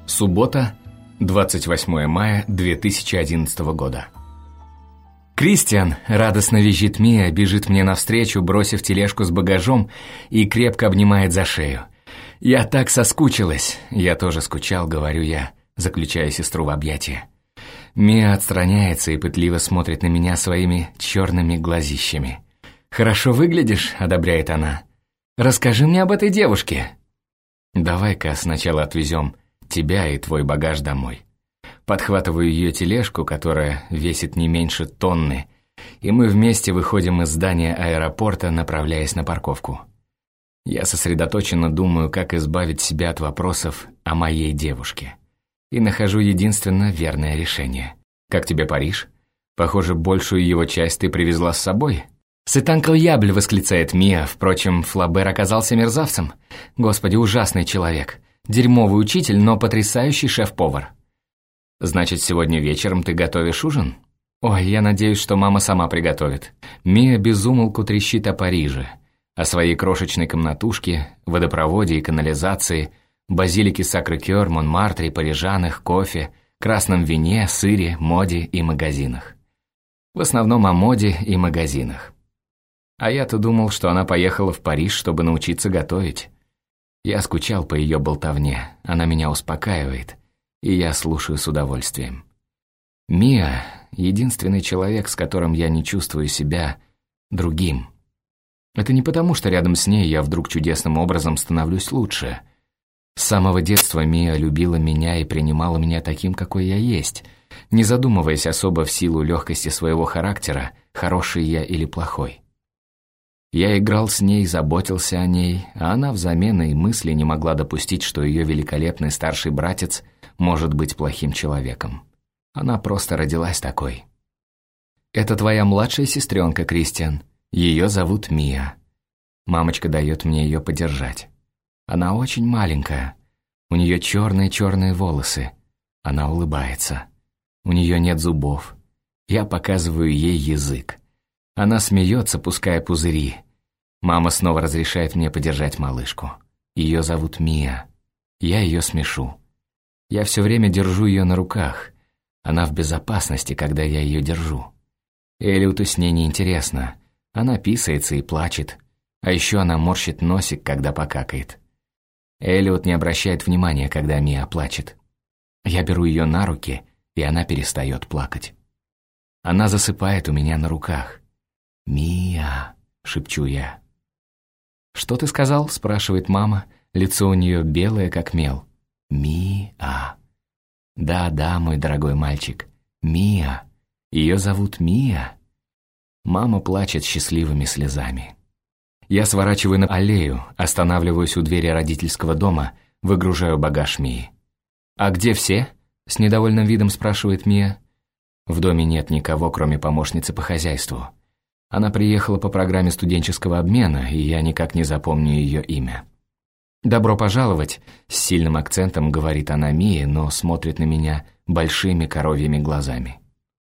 Суббота, 28 мая 2011 года. «Кристиан!» – радостно визжит Мия, бежит мне навстречу, бросив тележку с багажом и крепко обнимает за шею. «Я так соскучилась!» «Я тоже скучал», – говорю я, заключая сестру в объятия. Мия отстраняется и пытливо смотрит на меня своими черными глазищами. «Хорошо выглядишь», – одобряет она. «Расскажи мне об этой девушке». «Давай-ка сначала отвезем тебя и твой багаж домой». Подхватываю ее тележку, которая весит не меньше тонны, и мы вместе выходим из здания аэропорта, направляясь на парковку. Я сосредоточенно думаю, как избавить себя от вопросов о моей девушке. И нахожу единственно верное решение. «Как тебе Париж? Похоже, большую его часть ты привезла с собой». «C'est incroyable!» — восклицает Мия. Впрочем, Флабер оказался мерзавцем. Господи, ужасный человек. Дерьмовый учитель, но потрясающий шеф-повар. «Значит, сегодня вечером ты готовишь ужин?» «Ой, я надеюсь, что мама сама приготовит». Мия безумолку трещит о Париже, о своей крошечной комнатушке, водопроводе и канализации, базилике Сакрэ-Кёр, Монмартре, парижанах, кофе, красном вине, сыре, моде и магазинах. В основном о моде и магазинах. А я-то думал, что она поехала в Париж, чтобы научиться готовить. Я скучал по ее болтовне, она меня успокаивает, и я слушаю с удовольствием. Мия — единственный человек, с которым я не чувствую себя другим. Это не потому, что рядом с ней я вдруг чудесным образом становлюсь лучше. С самого детства Мия любила меня и принимала меня таким, какой я есть, не задумываясь особо в силу легкости своего характера, хороший я или плохой. Я играл с ней, заботился о ней, а она взамен и мысли не могла допустить, что ее великолепный старший братец может быть плохим человеком. Она просто родилась такой. «Это твоя младшая сестренка, Кристиан. Ее зовут Мия. Мамочка дает мне ее подержать. Она очень маленькая. У нее черные-черные волосы. Она улыбается. У нее нет зубов. Я показываю ей язык. Она смеется, пуская пузыри. Мама снова разрешает мне подержать малышку. Ее зовут Мия. Я ее смешу. Я все время держу ее на руках. Она в безопасности, когда я ее держу. Элиоту с ней неинтересно. Она писается и плачет. А еще она морщит носик, когда покакает. Элиот не обращает внимания, когда Мия плачет. Я беру ее на руки, и она перестает плакать. Она засыпает у меня на руках. «Мия», — шепчу я. «Что ты сказал?» — спрашивает мама. Лицо у нее белое, как мел. «Мия». «Да, мой дорогой мальчик. Мия. Ее зовут Мия». Мама плачет счастливыми слезами. Я сворачиваю на аллею, останавливаюсь у двери родительского дома, выгружаю багаж Мии. «А где все?» — с недовольным видом спрашивает Мия. В доме нет никого, кроме помощницы по хозяйству. Она приехала по программе студенческого обмена, и я никак не запомню ее имя. «Добро пожаловать», — с сильным акцентом говорит она Мии, но смотрит на меня большими коровьими глазами.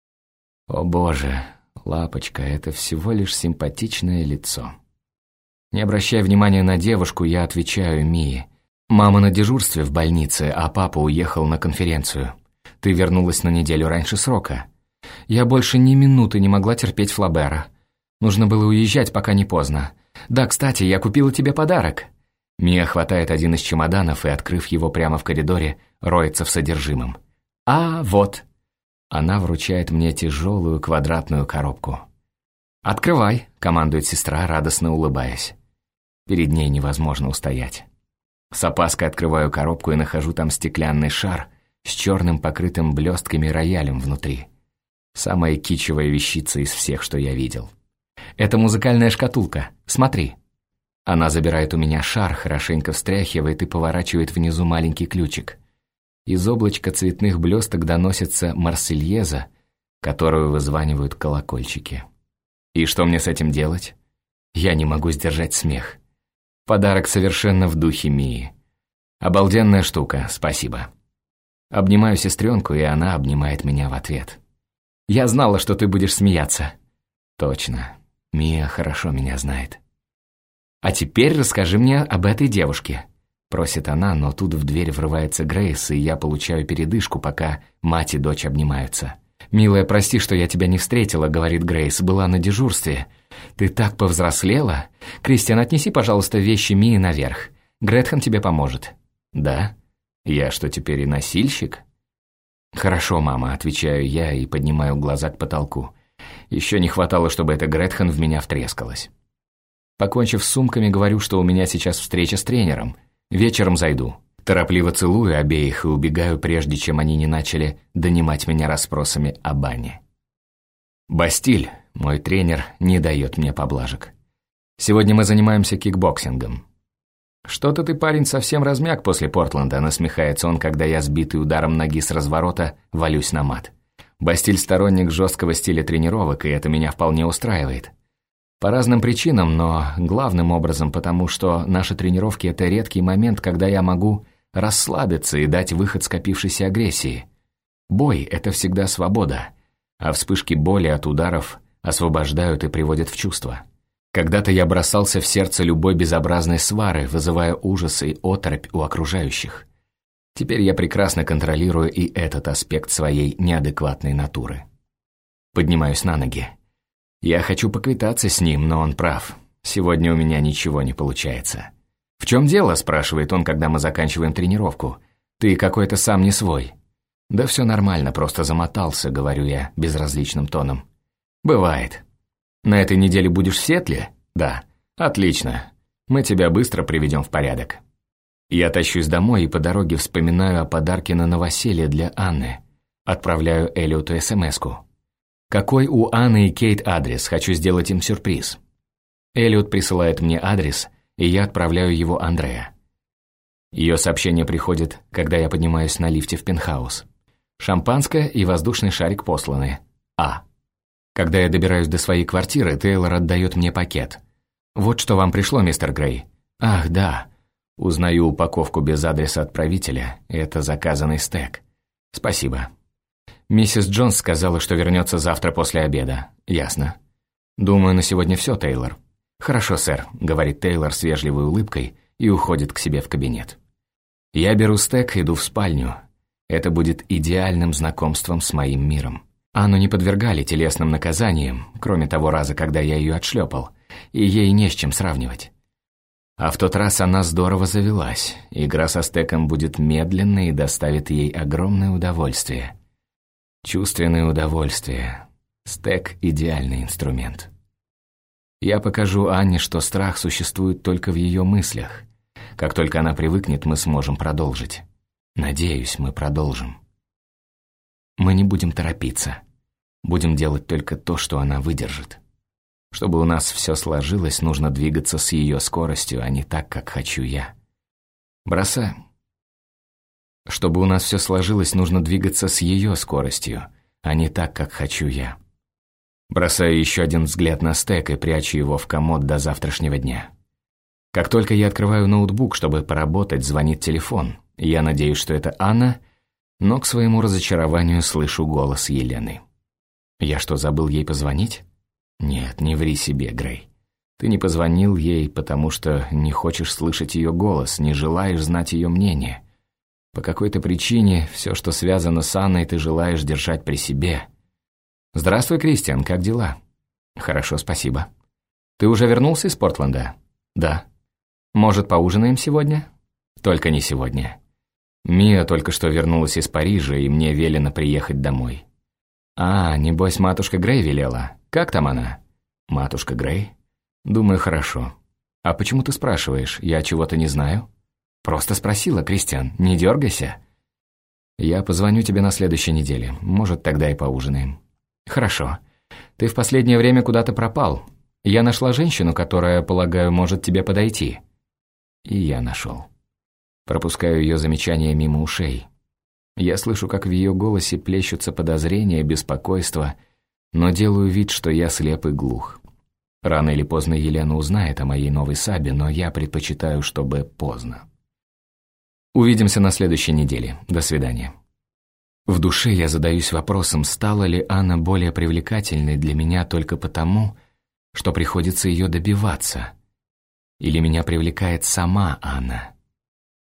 О боже, лапочка, это всего лишь симпатичное лицо. Не обращая внимания на девушку, я отвечаю Мии. «Мама на дежурстве в больнице, а папа уехал на конференцию. Ты вернулась на неделю раньше срока. Я больше ни минуты не могла терпеть Флабера. Нужно было уезжать, пока не поздно. Да, кстати, я купила тебе подарок». Мия хватает один из чемоданов и, открыв его прямо в коридоре, роется в содержимом. «А, вот». Она вручает мне тяжелую квадратную коробку. «Открывай», — командует сестра, радостно улыбаясь. Перед ней невозможно устоять. С опаской открываю коробку и нахожу там стеклянный шар с черным покрытым блестками роялем внутри. Самая кичевая вещица из всех, что я видел. «Это музыкальная шкатулка. Смотри». Она забирает у меня шар, хорошенько встряхивает и поворачивает внизу маленький ключик. Из облачка цветных блесток доносится марсельеза, которую вызванивают колокольчики. И что мне с этим делать? Я не могу сдержать смех. Подарок совершенно в духе Мии. Обалденная штука, спасибо. Обнимаю сестренку, и она обнимает меня в ответ. «Я знала, что ты будешь смеяться». «Точно. Мия хорошо меня знает». «А теперь расскажи мне об этой девушке». — просит она, но тут в дверь врывается Грейс, и я получаю передышку, пока мать и дочь обнимаются. «Милая, прости, что я тебя не встретила», — говорит Грейс, — «была на дежурстве». «Ты так повзрослела? Кристиан, отнеси, пожалуйста, вещи Мии наверх. Гретхен тебе поможет». «Да? Я что, теперь и носильщик?» «Хорошо, мама», — отвечаю я и поднимаю глаза к потолку. Еще не хватало, чтобы эта Гретхен в меня втрескалась. Покончив с сумками, говорю, что у меня сейчас встреча с тренером. Вечером зайду. Торопливо целую обеих и убегаю, прежде чем они не начали донимать меня расспросами об Анне. Бастиль, мой тренер, не дает мне поблажек. Сегодня мы занимаемся кикбоксингом. «Что-то ты, парень, совсем размяк после Портленда», — насмехается он, когда я, сбитый ударом ноги с разворота, валюсь на мат. Бастиль сторонник жесткого стиля тренировок, и это меня вполне устраивает. По разным причинам, но главным образом потому, что наши тренировки — это редкий момент, когда я могу расслабиться и дать выход скопившейся агрессии. Бой — это всегда свобода, а вспышки боли от ударов освобождают и приводят в чувство. Когда-то я бросался в сердце любой безобразной свары, вызывая ужас и оторопь у окружающих. Теперь я прекрасно контролирую и этот аспект своей неадекватной натуры. Поднимаюсь на ноги. Я хочу поквитаться с ним, но он прав. Сегодня у меня ничего не получается. «В чем дело?» – спрашивает он, когда мы заканчиваем тренировку. «Ты какой-то сам не свой». «Да все нормально, просто замотался», – говорю я безразличным тоном. «Бывает. На этой неделе будешь в Сиэтле?» «Да». «Отлично. Мы тебя быстро приведем в порядок». Я тащусь домой и по дороге вспоминаю о подарке на новоселье для Анны. Отправляю Эллиоту смс-ку. «Какой у Анны и Кейт адрес? Хочу сделать им сюрприз». Эллиот присылает мне адрес, и я отправляю его Андреа. Ее сообщение приходит, когда я поднимаюсь на лифте в пентхаус. Шампанское и воздушный шарик посланы. А. Когда я добираюсь до своей квартиры, Тейлор отдает мне пакет. «Вот что вам пришло, мистер Грей». «Ах, да». Узнаю упаковку без адреса отправителя. Это заказанный стейк. «Спасибо». «Миссис Джонс сказала, что вернется завтра после обеда». «Ясно». «Думаю, на сегодня все, Тейлор». «Хорошо, сэр», — говорит Тейлор с вежливой улыбкой и уходит к себе в кабинет. Я беру стек, иду в спальню. Это будет идеальным знакомством с моим миром. Анну не подвергали телесным наказаниям, кроме того раза, когда я ее отшлепал, и ей не с чем сравнивать. А в тот раз она здорово завелась. Игра со стеком будет медленной и доставит ей огромное удовольствие. Чувственное удовольствие. Стек – идеальный инструмент. Я покажу Анне, что страх существует только в ее мыслях. Как только она привыкнет, мы сможем продолжить. Надеюсь, мы продолжим. Мы не будем торопиться. Будем делать только то, что она выдержит. Чтобы у нас все сложилось, нужно двигаться с ее скоростью, а не так, как хочу я. Бросаем. Чтобы у нас все сложилось, нужно двигаться с ее скоростью, а не так, как хочу я. Бросаю еще один взгляд на стек и прячу его в комод до завтрашнего дня. Как только я открываю ноутбук, чтобы поработать, звонит телефон. Я надеюсь, что это Анна, но к своему разочарованию слышу голос Елены. Я что, забыл ей позвонить? Нет, не ври себе, Грей. Ты не позвонил ей, потому что не хочешь слышать ее голос, не желаешь знать ее мнение. По какой-то причине все, что связано с Анной, ты желаешь держать при себе. «Здравствуй, Кристиан, как дела?» «Хорошо, спасибо». «Ты уже вернулся из Портленда?» «Да». «Может, поужинаем сегодня?» «Только не сегодня. Мия только что вернулась из Парижа, и мне велено приехать домой». «А, небось, матушка Грей велела. Как там она?» «Матушка Грей?» «Думаю, хорошо». «А почему ты спрашиваешь? Я чего-то не знаю?» «Просто спросила, Кристиан, не дергайся». «Я позвоню тебе на следующей неделе. Может, тогда и поужинаем». «Хорошо. Ты в последнее время куда-то пропал. Я нашла женщину, которая, полагаю, может тебе подойти». И я нашел. Пропускаю ее замечания мимо ушей. Я слышу, как в ее голосе плещутся подозрения, беспокойство, но делаю вид, что я слеп и глух. Рано или поздно Елена узнает о моей новой сабе, но я предпочитаю, чтобы поздно. Увидимся на следующей неделе. До свидания. В душе я задаюсь вопросом, стала ли Анна более привлекательной для меня только потому, что приходится ее добиваться, или меня привлекает сама Анна.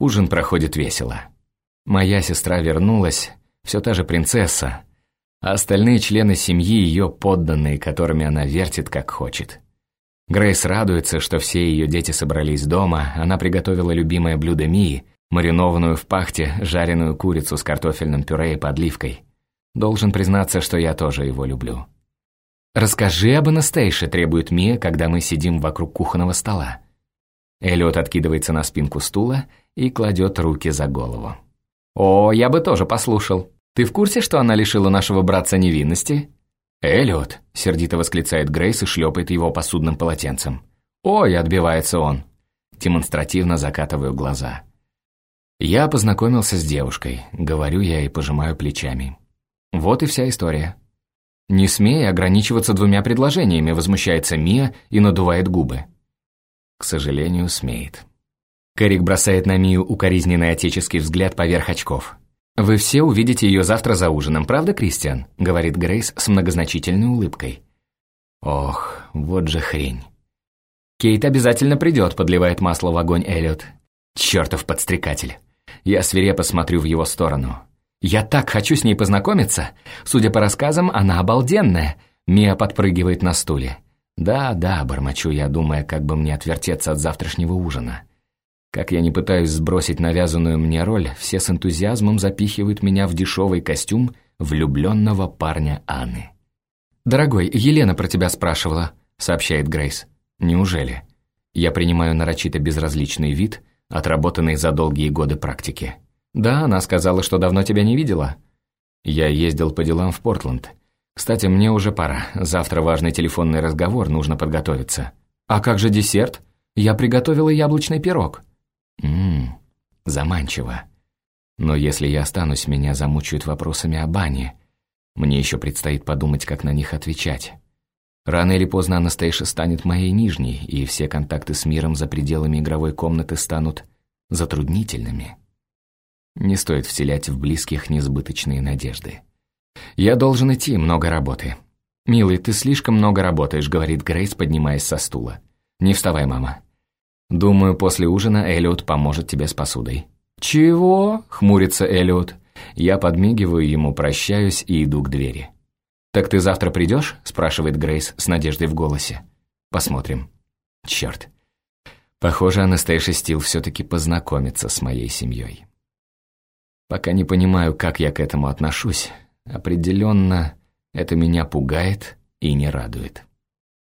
Ужин проходит весело. Моя сестра вернулась, все та же принцесса, а остальные члены семьи ее подданные, которыми она вертит как хочет. Грейс радуется, что все ее дети собрались дома, она приготовила любимое блюдо Мии, маринованную в пахте жареную курицу с картофельным пюре и подливкой. Должен признаться, что я тоже его люблю. «Расскажи об Анастейше», — требует Мия, когда мы сидим вокруг кухонного стола. Эллиот откидывается на спинку стула и кладет руки за голову. «О, я бы тоже послушал. Ты в курсе, что она лишила нашего братца невинности?» «Эллиот», — сердито восклицает Грейс и шлепает его посудным полотенцем. «Ой», — отбивается он. Демонстративно закатываю глаза. «Я познакомился с девушкой», — говорю я и пожимаю плечами. Вот и вся история. «Не смей ограничиваться 2 предложениями», — возмущается Мия и надувает губы. К сожалению, смеет. Кэррик бросает на Мию укоризненный отеческий взгляд поверх очков. «Вы все увидите ее завтра за ужином, правда, Кристиан?» — говорит Грейс с многозначительной улыбкой. Ох, вот же хрень. «Кейт обязательно придет», — подливает масло в огонь Эллиот. Чертов подстрекатель. Я свирепо смотрю в его сторону. «Я так хочу с ней познакомиться. Судя по рассказам, она обалденная». Мия подпрыгивает на стуле. «Да, бормочу я, думая, как бы мне отвертеться от завтрашнего ужина. Как я не пытаюсь сбросить навязанную мне роль, все с энтузиазмом запихивают меня в дешевый костюм влюбленного парня Анны». «Дорогой, Елена про тебя спрашивала», — сообщает Грейс. «Неужели?» Я принимаю нарочито безразличный вид, отработанный за долгие годы практики. «Да, она сказала, что давно тебя не видела». Я ездил по делам в Портленд. Кстати, мне уже пора. Завтра важный телефонный разговор, нужно подготовиться. «А как же десерт? Я приготовила яблочный пирог». Заманчиво. Но если я останусь, меня замучают вопросами об Ане. Мне еще предстоит подумать, как на них отвечать. Рано или поздно Анастейша станет моей нижней, и все контакты с миром за пределами игровой комнаты станут затруднительными. Не стоит вселять в близких несбыточные надежды. Я должен идти, много работы. «Милый, ты слишком много работаешь», — говорит Грейс, поднимаясь со стула. «Не вставай, мама. Думаю, после ужина Эллиот поможет тебе с посудой». «Чего?» — хмурится Эллиот. Я подмигиваю ему, прощаюсь и иду к двери. «Так ты завтра придешь?» — спрашивает Грейс с надеждой в голосе. «Посмотрим». Черт. Похоже, Анастейша Стил все-таки познакомится с моей семьей. Пока не понимаю, как я к этому отношусь. Определенно, это меня пугает и не радует.